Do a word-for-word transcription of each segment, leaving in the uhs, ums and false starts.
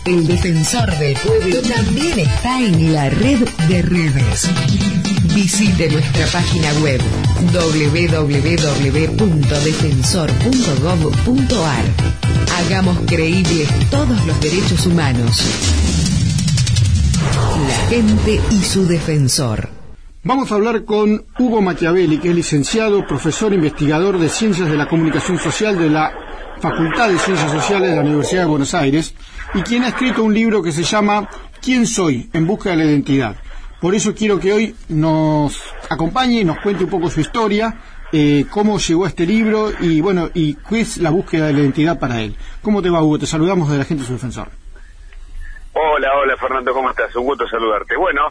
El defensor del pueblo también está en la red de redes. Visite nuestra página web doble u doble u doble u punto defensor punto gob punto ar. Hagamos creíbles todos los derechos humanos. La gente y su defensor. Vamos a hablar con Hugo Machiavelli, que es licenciado, profesor investigador de Ciencias de la Comunicación Social de la Facultad de Ciencias Sociales de la Universidad de Buenos Aires, y quien ha escrito un libro que se llama ¿Quién soy? En busca de la identidad. Por eso quiero que hoy nos acompañe y nos cuente un poco su historia, eh, cómo llegó a este libro y bueno, y qué es la búsqueda de la identidad para él. ¿Cómo te va, Hugo? Te saludamos de la gente y su defensor. Hola, hola Fernando, ¿cómo estás? Un gusto saludarte. Bueno,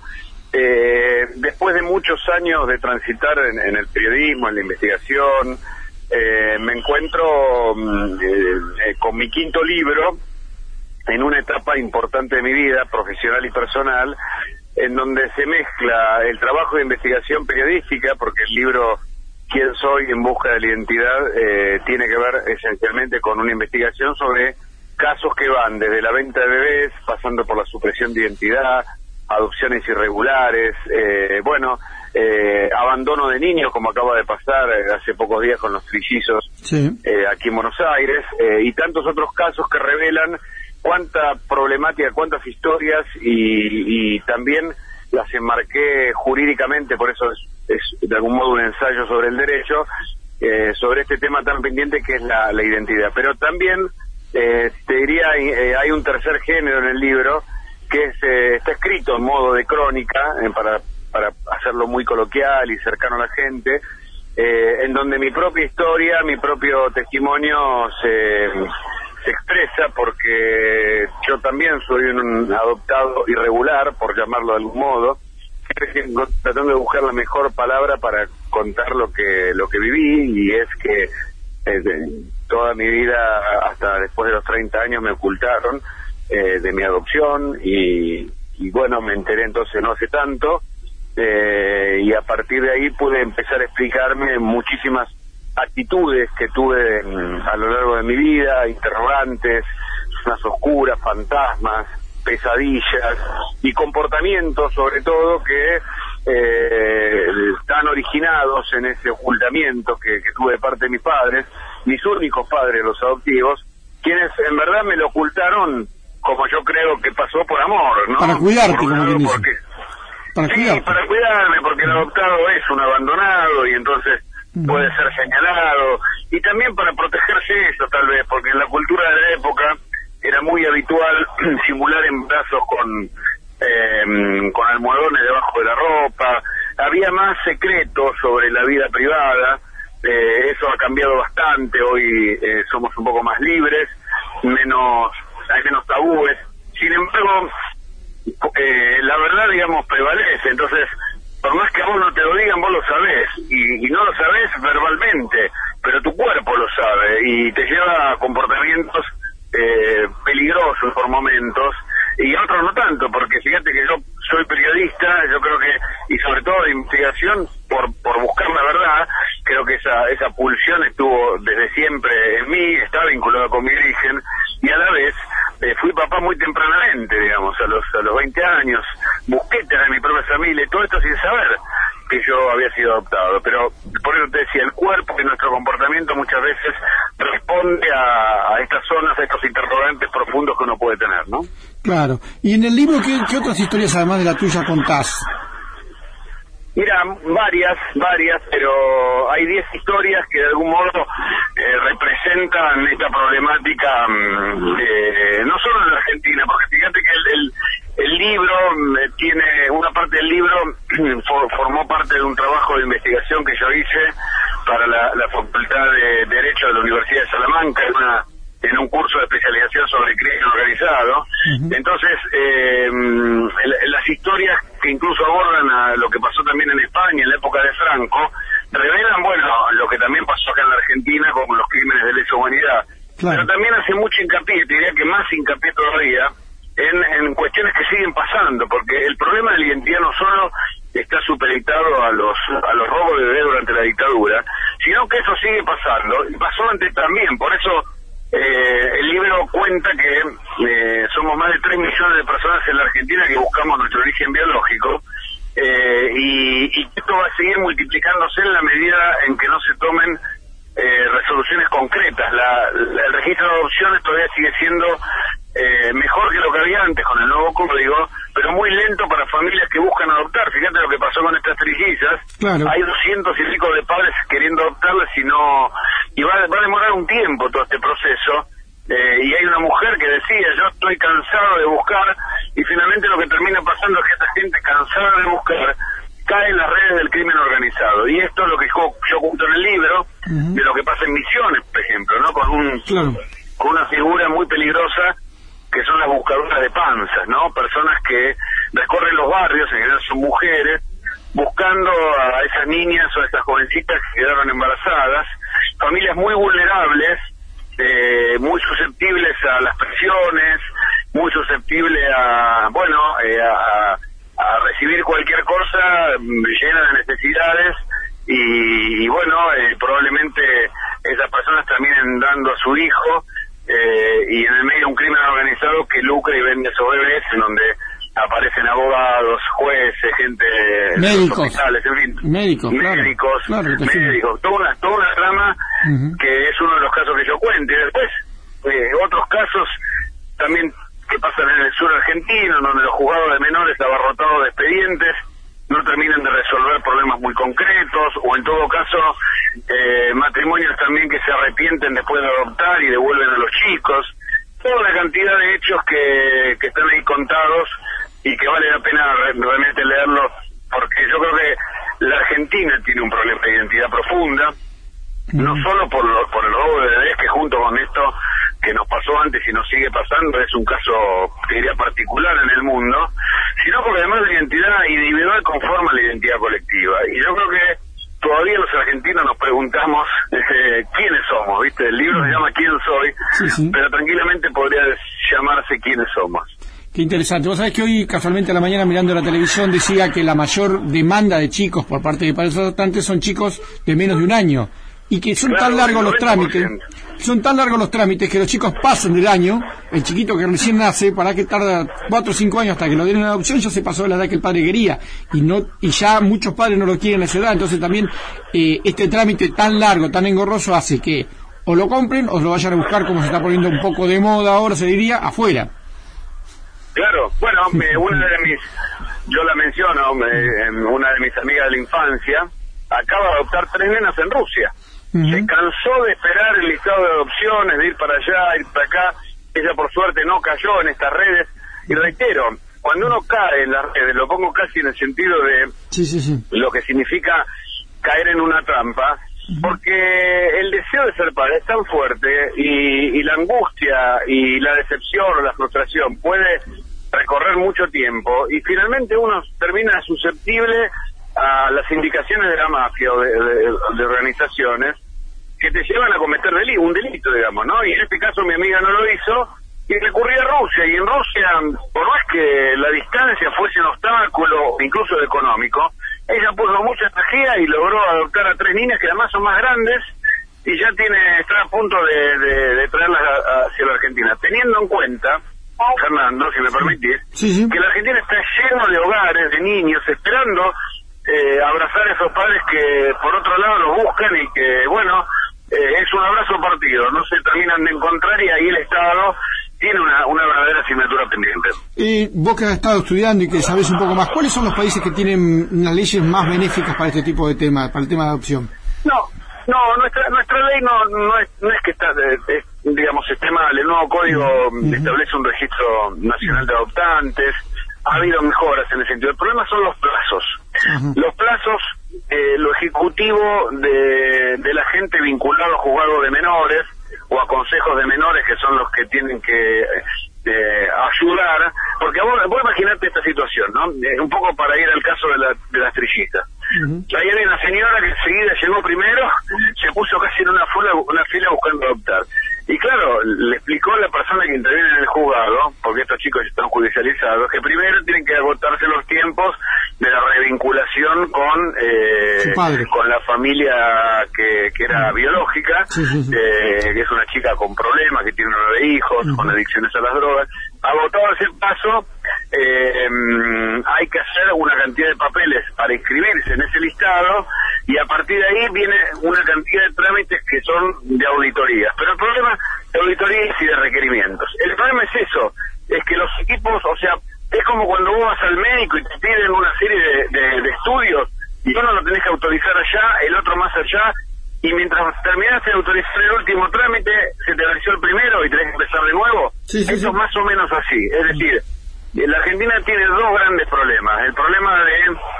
eh, después de muchos años de transitar en, en el periodismo, en la investigación, eh, me encuentro eh, eh, con mi quinto libro en una etapa importante de mi vida, profesional y personal, en donde se mezcla el trabajo de investigación periodística, porque el libro ¿Quién soy? En busca de la identidad eh, tiene que ver esencialmente con una investigación sobre casos que van desde la venta de bebés, pasando por la supresión de identidad, adopciones irregulares, eh, bueno, eh, abandono de niños, como acaba de pasar eh, hace pocos días con los trillizos sí. eh, aquí en Buenos Aires, eh, y tantos otros casos que revelan cuánta problemática, cuántas historias, y, y también las enmarqué jurídicamente, por eso es, es de algún modo un ensayo sobre el derecho, eh, sobre este tema tan pendiente que es la, la identidad. Pero también, eh, te diría, eh, hay un tercer género en el libro, que es, eh, está escrito en modo de crónica, eh, para, para hacerlo muy coloquial y cercano a la gente, eh, en donde mi propia historia, mi propio testimonio se... se expresa, porque yo también soy un adoptado irregular, por llamarlo de algún modo, tratando de buscar la mejor palabra para contar lo que lo que viví, y es que eh, toda mi vida, hasta después de los treinta años, me ocultaron eh, de mi adopción, y, y bueno, me enteré entonces no hace tanto, eh, y a partir de ahí pude empezar a explicarme muchísimas actitudes que tuve en, a lo largo de mi vida, interrogantes, zonas oscuras, fantasmas, pesadillas y comportamientos, sobre todo, que eh, están originados en ese ocultamiento que, que tuve de parte de mis padres, mis únicos padres, los adoptivos, quienes en verdad me lo ocultaron, como yo creo que pasó, por amor, ¿no? Para cuidarte, por como quien dice. Porque, para sí, cuidarte. para cuidarme, porque el adoptado es un abandonado, y entonces puede ser señalado, y también para protegerse eso, tal vez, porque en la cultura de la época era muy habitual simular embarazos con eh, con almohadones debajo de la ropa, había más secretos sobre la vida privada, eh, eso ha cambiado bastante, hoy eh, somos un poco más libres, menos hay menos tabúes, sin embargo, eh, la verdad, digamos, prevalece, entonces, por más que a vos no te lo digan, vos lo sabés, y, y no lo sabés verbalmente, pero tu cuerpo lo sabe, y te lleva a comportamientos eh, peligrosos por momentos, y a otros no tanto, porque fíjate que yo soy periodista, yo creo que, y sobre todo de investigación, por por buscar la verdad, creo que esa esa pulsión estuvo desde siempre en mí, está vinculada con mi origen, y a la vez eh, fui papá muy tempranamente, digamos, a los a los veinte años, busqué tener mi propia familia, y todo esto sin saber que yo había sido adoptado, pero por eso te decía, el cuerpo y nuestro comportamiento muchas veces responde a, a estas zonas, a estos interrogantes profundos que uno puede tener, ¿no? Claro. Y en el libro, ¿qué, qué otras historias además de la tuya contás? Mira, varias, varias, pero hay diez historias que de algún modo eh, representan esta problemática, eh, no solo en la Argentina, porque fíjate que el, el, el libro eh, tiene, una parte del libro for, formó parte de un trabajo de investigación que yo hice para la, la Facultad de Derecho de la Universidad de Salamanca, en una en un curso de especialización sobre crimen organizado. Uh-huh. Entonces, eh, las historias que incluso abordan a lo que pasó también en España en la época de Franco, revelan, bueno, lo que también pasó acá en la Argentina con los crímenes de lesa humanidad. Claro. Pero también hace mucho hincapié, te diría que más hincapié todavía, en, en cuestiones que siguen pasando, porque el problema de la identidad no solo está supeditado a los a los robos de bebés durante la dictadura, sino que eso sigue pasando, y pasó antes también. Por eso Eh, el libro cuenta que eh, somos más de tres millones de personas en la Argentina que buscamos nuestro origen biológico, eh, y, y esto va a seguir multiplicándose en la medida en que no se tomen eh, resoluciones concretas. La, la, el registro de adopciones todavía sigue siendo eh, mejor que lo que había antes con el nuevo código, pero muy lento para familias que buscan adoptar. Fíjate lo que pasó con estas trillizas. Claro. Hay doscientos y pico de padres queriendo adoptarlas y no, y va, va a demorar un tiempo todo este proceso. Eh, y hay una mujer que decía, yo estoy cansado de buscar, y finalmente lo que termina pasando es que esta gente cansada de buscar cae en las redes del crimen organizado. Y esto es lo que yo, yo cuento en el libro, uh-huh. de lo que pasa en Misiones, por ejemplo, ¿no? Con un claro. con una figura muy peligrosa que son las buscadoras de panzas, ¿no? Personas que recorren los barrios, en general son mujeres, buscando a esas niñas o a estas jovencitas que quedaron embarazadas, familias muy vulnerables, eh, muy susceptibles a las presiones, muy susceptibles a, bueno, eh, a, a recibir cualquier cosa llena de necesidades, y, y bueno, eh, probablemente esas personas terminen dando a su hijo, eh, y en el medio un crimen organizado que lucra y vende esos bebés, en donde aparecen abogados, jueces, gente médicos, hospitales, en fin, médicos, médicos, claro, claro, médicos, toda una, toda una trama uh-huh. que es uno de los casos que yo cuento. Y después eh, otros casos también que pasan en el sur argentino, donde los juzgados de menores abarrotados de expedientes no terminan de resolver problemas muy concretos, o en todo caso eh, matrimonios también que se arrepienten después de adoptar y devuelven a los chicos. Toda una cantidad de hechos que, que están ahí contados y que vale la pena realmente leerlos, porque yo creo que la Argentina tiene un problema de identidad profunda, mm. no solo por, lo, por el robo de bebés, que junto con esto que nos pasó antes y nos sigue pasando es un caso, que diría, particular en el mundo, sino porque además la identidad individual conforma la identidad colectiva. Y yo creo que todavía los argentinos nos preguntamos eh, quiénes somos, ¿viste? El libro se llama ¿Quién soy? Sí, sí. Pero tranquilamente podría llamarse ¿Quiénes somos? Qué interesante. Vos sabés que hoy, casualmente a la mañana, mirando la televisión, decía que la mayor demanda de chicos por parte de padres adoptantes son chicos de menos de un año, y que son claro, tan largos los trámites, son tan largos los trámites que los chicos pasan del año, el chiquito que recién nace, para que tarda cuatro o cinco años hasta que lo den en adopción, ya se pasó de la edad que el padre quería, y no y ya muchos padres no lo quieren a esa edad. Entonces también eh, este trámite tan largo, tan engorroso, hace que o lo compren o lo vayan a buscar, como se está poniendo un poco de moda ahora, se diría, afuera. Claro, bueno, me, una de mis, yo la menciono, me, una de mis amigas de la infancia acaba de adoptar tres nenas en Rusia. Uh-huh. Se cansó de esperar el listado de adopciones, de ir para allá, ir para acá. Ella por suerte no cayó en estas redes. Y reitero, cuando uno cae en las redes, lo pongo casi en el sentido de sí, sí, sí. lo que significa caer en una trampa, uh-huh. porque el deseo de ser padre es tan fuerte, y, y la angustia y la decepción o la frustración puede recorrer mucho tiempo, y finalmente uno termina susceptible a las indicaciones de la mafia o de, de, de organizaciones que te llevan a cometer delito, un delito, digamos, ¿no? Y en este caso mi amiga no lo hizo y recurría a Rusia, y en Rusia, por más que la distancia fuese un obstáculo, incluso económico, ella puso mucha energía y logró adoptar a tres niñas que además son más grandes, y ya tiene está a punto de, de, de traerlas a, a, hacia la Argentina, teniendo en cuenta, Fernando, si me permitís, sí, sí. que la Argentina está lleno de hogares, de niños, esperando Eh, abrazar a esos padres que por otro lado los buscan, y que bueno, eh, es un abrazo partido, no se terminan de encontrar, y ahí el Estado tiene una, una verdadera asignatura pendiente. Y vos que has estado estudiando y que sabés un poco más, ¿cuáles son los países que tienen unas leyes más benéficas para este tipo de temas, para el tema de adopción? No, no, nuestra nuestra ley no no es, no es que está, es, digamos, esté mal. El nuevo código uh-huh. establece un registro nacional de adoptantes. Ha habido mejoras en ese sentido. El problema son los plazos. Uh-huh. Los plazos, eh, lo ejecutivo de, de la gente vinculada a juzgados de menores o a consejos de menores, que son los que tienen que eh, ayudar, porque vos, vos imaginate esta situación, ¿no? Eh, un poco para ir al caso de, la, de las trillizas. Uh-huh. Ahí hay una señora que enseguida llegó primero, se puso casi en una fila, una fila buscando adoptar. Y claro, le explicó a la persona que interviene en el juzgado, porque estos chicos están judicializados, que primero tienen que agotarse los tiempos de la revinculación relación con eh, con la familia que, que era biológica, sí, sí, sí. Eh, que es una chica con problemas, que tiene nueve hijos, uh-huh. con adicciones a las drogas. Agotado ese paso, eh, hay que hacer una cantidad de papeles para inscribirse en ese listado, y a partir de ahí viene una cantidad de trámites que son de auditorías. Pero el problema de auditorías y de requerimientos, el problema es eso, es que los equipos, o sea, es como cuando vos vas al médico y te piden una serie de, de, de estudios, y uno lo tenés que autorizar allá, el otro más allá, y mientras terminaste de autorizar el último trámite, se te venció el primero y tenés que empezar de nuevo. Sí, sí, Eso sí. es más o menos así. Es decir, la Argentina tiene dos grandes problemas. El problema de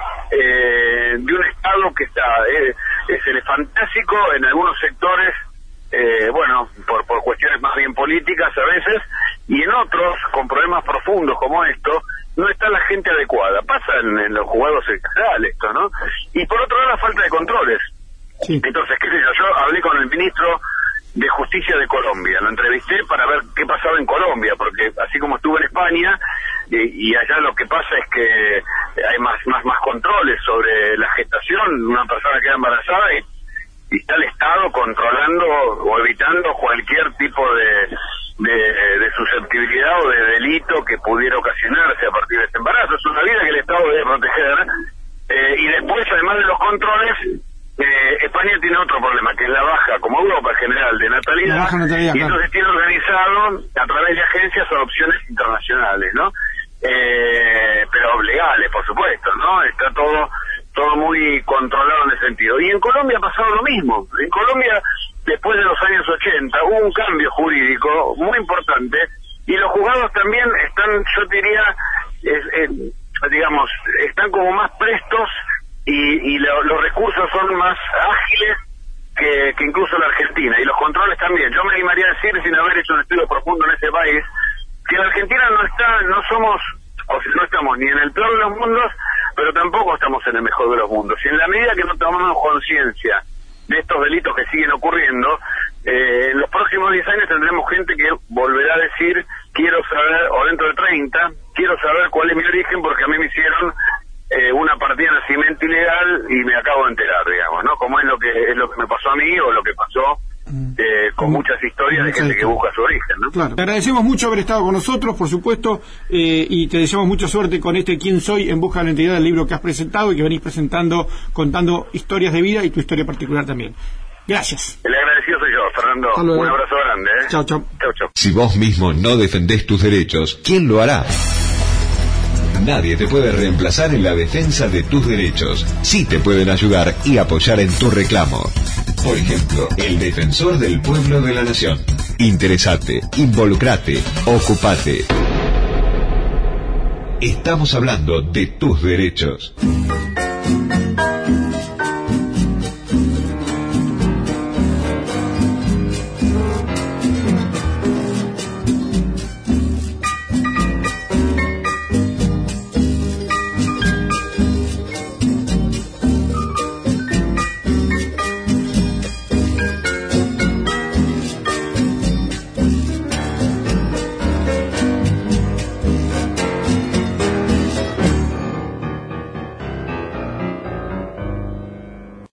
eh, de un Estado que está eh, es elefantásico en algunos sectores, eh, bueno, por, por cuestiones más bien políticas a veces, y en otros, con problemas profundos como esto, no está la gente adecuada. Pasa en, en los juzgados en general esto, ¿no? Y por otro lado, la falta de controles. Sí. Entonces, qué sé yo, yo hablé con el ministro de Justicia de Colombia, lo entrevisté para ver qué pasaba en Colombia, porque así como estuve en España, y, y allá lo que pasa es que hay más más más controles sobre la gestación, una persona queda embarazada y, y está el Estado controlando o evitando cualquier tipo de, de, de susceptibilidad o de delito que pudiera ocasionarse a partir de este embarazo. Es una vida que el Estado debe proteger, eh, y después, además de los controles, Eh, España tiene otro problema, que es la baja, como Europa en general, de natalidad, baja natalidad, y claro. entonces tiene organizado a través de agencias adopciones internacionales, ¿no? Eh, pero legales, por supuesto, ¿no? Está todo todo muy controlado en ese sentido. Y en Colombia ha pasado lo mismo. En Colombia, después de los años ochenta, hubo un cambio jurídico muy importante, y los juzgados también están, yo diría, es, eh, digamos, están como más prestos, y, y lo, los recursos son más ágiles que, que incluso la Argentina, y los controles también. Yo me animaría a decir, sin haber hecho un estudio profundo en ese país, que la Argentina no está, no somos, o sea, no estamos ni en el peor de los mundos, pero tampoco estamos en el mejor de los mundos. Y en la medida que no tomamos conciencia de estos delitos que siguen ocurriendo, eh, en los próximos diez años tendremos gente que volverá a decir, quiero saber, o dentro de treinta, quiero saber cuál es mi origen, porque a mí me hicieron Eh, una partida de nacimiento ilegal y me acabo de enterar, digamos, ¿no? Como es lo que es lo que me pasó a mí, o lo que pasó eh, con muchas historias de gente que busca su origen, ¿no? Claro. Te agradecemos mucho haber estado con nosotros, por supuesto, eh, y te deseamos mucha suerte con este Quién Soy en busca de la identidad, del libro que has presentado y que venís presentando, contando historias de vida y tu historia particular también. Gracias. El agradecido soy yo, Fernando. Un abrazo grande, ¿eh? Chao, chao. Chao, chao. Si vos mismo no defendés tus derechos, ¿quién lo hará? Nadie te puede reemplazar en la defensa de tus derechos. Sí te pueden ayudar y apoyar en tu reclamo. Por ejemplo, el Defensor del Pueblo de la Nación. Interesate, involucrate, ocupate. Estamos hablando de tus derechos.